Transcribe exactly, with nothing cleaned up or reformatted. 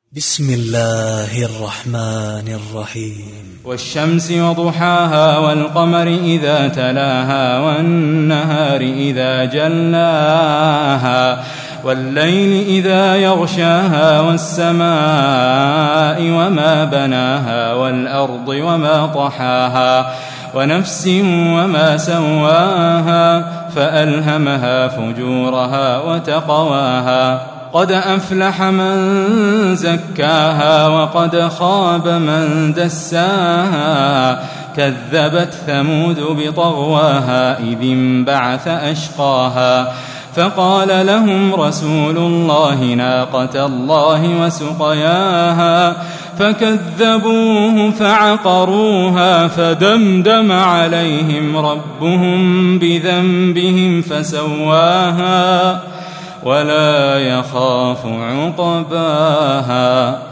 بسم الله الرحمن الرحيم والشمس وضحاها والقمر إذا تلاها والنهار إذا جلاها والليل إذا يغشاها والسماء وما بناها والأرض وما طحاها ونفس وما سواها فألهمها فجورها وتقواها قد أفلح من زكاها وقد خاب من دساها كذبت ثمود بطغواها إذ انبعث أشقاها فقال لهم رسول الله ناقة الله وسقياها فكذبوه فعقروها فدمدم عليهم ربهم بذنبهم فسواها ولا يخاف عقباها.